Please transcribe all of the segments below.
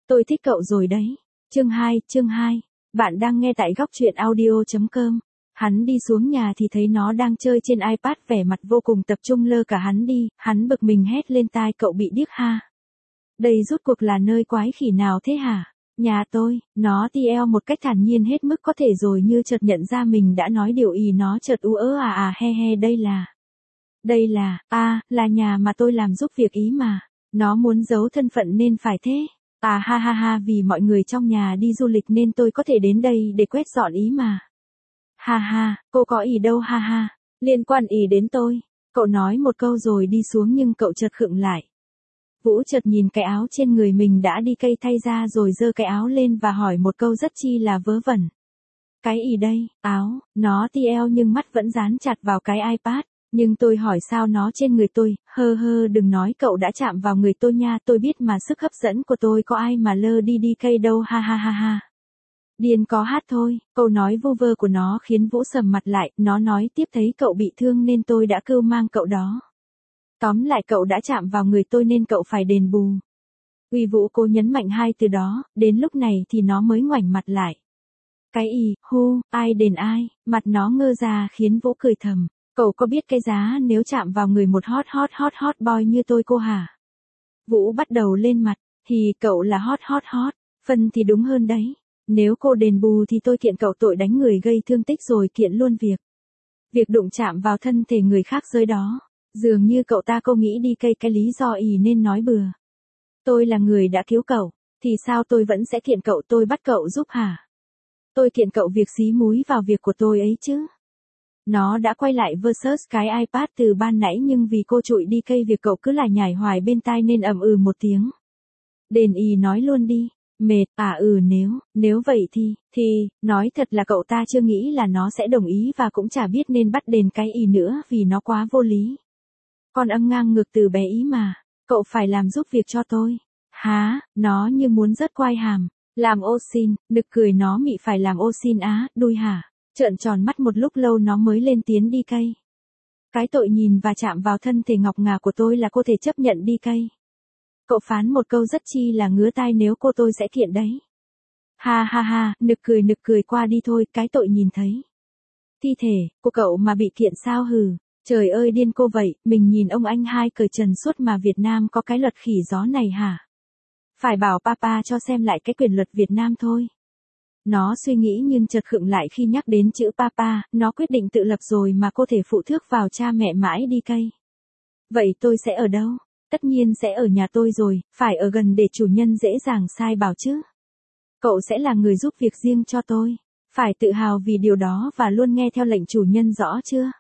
Tôi thích cậu rồi đấy. Chương 2. Bạn đang nghe tại góc truyện audio.com. Hắn đi xuống nhà thì thấy nó đang chơi trên iPad, vẻ mặt vô cùng tập trung, lơ cả hắn đi, hắn bực mình hét lên tai: cậu bị điếc ha? Đây rốt cuộc là nơi quái khỉ nào thế hả? Nhà tôi. Nó TL một cách thản nhiên hết mức có thể, rồi như chợt nhận ra mình đã nói điều ý, nó chợt ú ớ he, đây là, là nhà mà tôi làm giúp việc ý mà. Nó muốn giấu thân phận nên phải thế. Ha, vì mọi người trong nhà đi du lịch nên tôi có thể đến đây để quét dọn ý mà. Ha, cô có ý đâu ha, liên quan ý đến tôi. Cậu nói một câu rồi đi xuống, nhưng cậu chợt khựng lại. Vũ chợt nhìn cái áo trên người mình đã đi cây thay ra rồi giơ cái áo lên và hỏi một câu rất chi là vớ vẩn. Cái ý đây? Áo. Nó TL nhưng mắt vẫn dán chặt vào cái iPad. Nhưng tôi hỏi sao nó trên người tôi? Đừng nói cậu đã chạm vào người tôi nha, tôi biết mà, sức hấp dẫn của tôi có ai mà lơ đi cây đâu ha. Điên có hát thôi. Câu nói vu vơ của nó khiến Vũ sầm mặt lại, nó nói tiếp: thấy cậu bị thương nên tôi đã cưu mang cậu đó. Tóm lại cậu đã chạm vào người tôi nên cậu phải đền bù. Uy Vũ cô nhấn mạnh hai từ đó, đến lúc này thì nó mới ngoảnh mặt lại. Cái ý, ai đền ai? Mặt nó ngơ ra khiến Vũ cười thầm. Cậu có biết cái giá nếu chạm vào người một hot boy như tôi cô hả? Vũ bắt đầu lên mặt. Thì cậu là hot. Phân thì đúng hơn đấy. Nếu cô đền bù thì tôi kiện cậu tội đánh người gây thương tích, rồi kiện luôn việc đụng chạm vào thân thể người khác giới đó. Dường như cậu ta cô nghĩ đi cây cái lý do ý nên nói bừa. Tôi là người đã cứu cậu, thì sao tôi vẫn sẽ kiện cậu, tôi bắt cậu giúp hả? Tôi kiện cậu việc xí múi vào việc của tôi ấy chứ. Nó đã quay lại versus cái iPad từ ban nãy, nhưng vì cô trụi đi cây việc cậu cứ lại nhải hoài bên tai nên ậm một tiếng. Đền ý nói luôn đi. Mệt. Nếu vậy thì, nói thật là cậu ta chưa nghĩ là nó sẽ đồng ý, và cũng chả biết nên bắt đền cái ý nữa vì nó quá vô lý. Con âm ngang ngược từ bé ý mà, cậu phải làm giúp việc cho tôi. Hả? Nó như muốn rớt quai hàm. Làm ô xin, nực cười nó mị phải làm ô xin đuôi hả? Trợn tròn mắt một lúc lâu nó mới lên tiếng đi cây. Cái tội nhìn và chạm vào thân thể ngọc ngà của tôi là cô thể chấp nhận đi cây. Cậu phán một câu rất chi là ngứa tai, nếu cô tôi sẽ kiện đấy. Ha, nực cười qua đi thôi, cái tội nhìn thấy. Thi thể của cậu mà bị kiện sao hừ? Trời ơi điên cô vậy, mình nhìn ông anh hai cởi trần suốt mà Việt Nam có cái luật khỉ gió này hả? Phải bảo papa cho xem lại cái quyền luật Việt Nam thôi. Nó suy nghĩ nhưng chợt khựng lại khi nhắc đến chữ papa, nó quyết định tự lập rồi mà cô thể phụ thước vào cha mẹ mãi đi cây. Vậy tôi sẽ ở đâu? Tất nhiên sẽ ở nhà tôi rồi, phải ở gần để chủ nhân dễ dàng sai bảo chứ. Cậu sẽ là người giúp việc riêng cho tôi. Phải tự hào vì điều đó và luôn nghe theo lệnh chủ nhân, rõ chưa?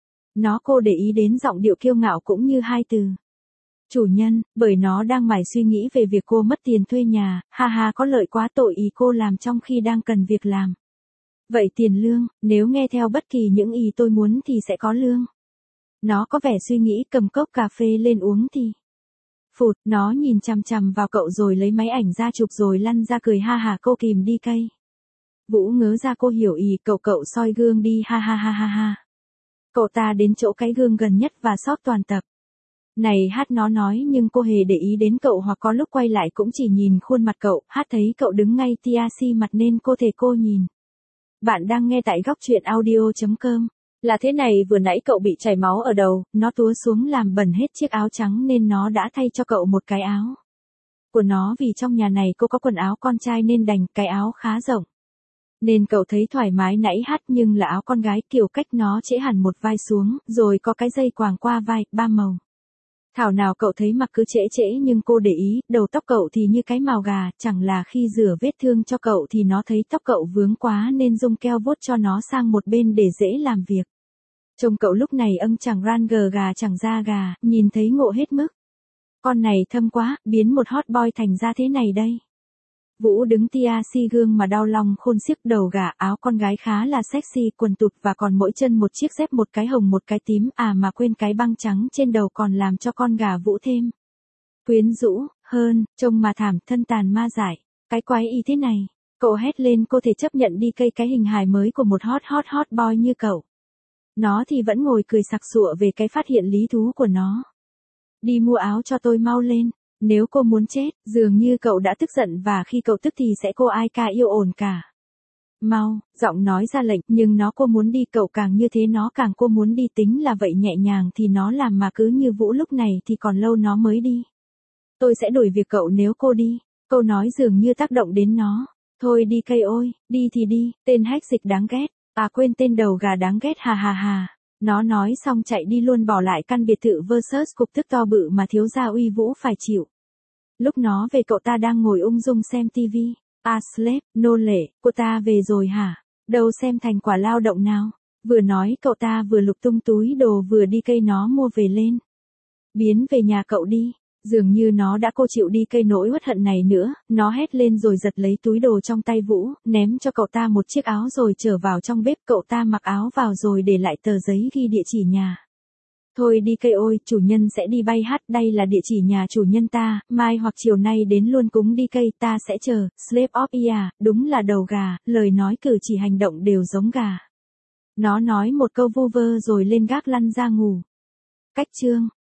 Cô để ý đến giọng điệu kiêu ngạo cũng như hai từ chủ nhân, bởi nó đang mải suy nghĩ về việc cô mất tiền thuê nhà. Có lợi quá, tội ý cô làm trong khi đang cần việc làm. Vậy tiền lương, nếu nghe theo bất kỳ những ý tôi muốn thì sẽ có lương. Nó có vẻ suy nghĩ, cầm cốc cà phê lên uống thì. Phụt, nó nhìn chằm chằm vào cậu rồi lấy máy ảnh ra chụp rồi lăn ra cười ha, cô kìm đi cây. Vũ ngớ ra, cô hiểu ý cậu soi gương đi ha. Cậu ta đến chỗ cái gương gần nhất và sót toàn tập. Này hát, nó nói, nhưng cô hề để ý đến cậu, hoặc có lúc quay lại cũng chỉ nhìn khuôn mặt cậu. Hát thấy cậu đứng ngay tia mặt nên cô nhìn. Bạn đang nghe tại góc truyện audio.com. Là thế này, vừa nãy cậu bị chảy máu ở đầu, nó túa xuống làm bẩn hết chiếc áo trắng nên nó đã thay cho cậu một cái áo của nó, vì trong nhà này cô có quần áo con trai nên đành, cái áo khá rộng. Nên cậu thấy thoải mái nãy hát, nhưng là áo con gái, kiểu cách nó trễ hẳn một vai xuống, rồi có cái dây quàng qua vai, 3 màu. Thảo nào cậu thấy mặc cứ trễ nhưng cô để ý, đầu tóc cậu thì như cái mào gà, chẳng là khi rửa vết thương cho cậu thì nó thấy tóc cậu vướng quá nên dùng keo vuốt cho nó sang một bên để dễ làm việc. Trông cậu lúc này chẳng ran gờ gà chẳng da gà, nhìn thấy ngộ hết mức. Con này thâm quá, biến một hot boy thành ra thế này đây. Vũ đứng gương mà đau lòng khôn xiếc, đầu gà, áo con gái khá là sexy, quần tụt và còn mỗi chân một chiếc dép, một cái hồng một cái tím, mà quên cái băng trắng trên đầu còn làm cho con gà Vũ thêm quyến rũ hơn, trông mà thảm, thân tàn ma dại. Cái quái y thế này, cậu hét lên, cô thể chấp nhận đi cây cái hình hài mới của một hot boy như cậu. Nó thì vẫn ngồi cười sặc sụa về cái phát hiện lý thú của nó. Đi mua áo cho tôi mau lên. Nếu cô muốn chết, dường như cậu đã tức giận và khi cậu tức thì sẽ cô ai ca yêu ổn cả. Mau, giọng nói ra lệnh, nhưng nó cô muốn đi cậu càng như thế nó càng cô muốn đi tính là vậy nhẹ nhàng thì nó làm mà cứ như Vũ lúc này thì còn lâu nó mới đi. Tôi sẽ đuổi việc cậu nếu cô đi. Câu nói dường như tác động đến nó. Thôi đi cây ôi, đi thì đi, tên hách dịch đáng ghét. À quên tên đầu gà đáng ghét hà hà hà. Nó nói xong chạy đi luôn bỏ lại căn biệt thự versus cục tức to bự mà thiếu gia Uy Vũ phải chịu. Lúc nó về cậu ta đang ngồi ung dung xem tivi. À slave, nô lệ, cô ta về rồi hả? Đâu xem thành quả lao động nào. Vừa nói cậu ta vừa lục tung túi đồ vừa đi cây nó mua về lên. Biến về nhà cậu đi. Dường như nó đã cô chịu đi cây nỗi uất hận này nữa, nó hét lên rồi giật lấy túi đồ trong tay Vũ, ném cho cậu ta một chiếc áo rồi trở vào trong bếp. Cậu ta mặc áo vào rồi để lại tờ giấy ghi địa chỉ nhà. Thôi đi cây ôi, chủ nhân sẽ đi bay hát, đây là địa chỉ nhà chủ nhân ta, mai hoặc chiều nay đến luôn cúng đi cây, ta sẽ chờ. Slave of ear, đúng là đầu gà, lời nói cử chỉ hành động đều giống gà. Nó nói một câu vu vơ rồi lên gác lăn ra ngủ. Cách chương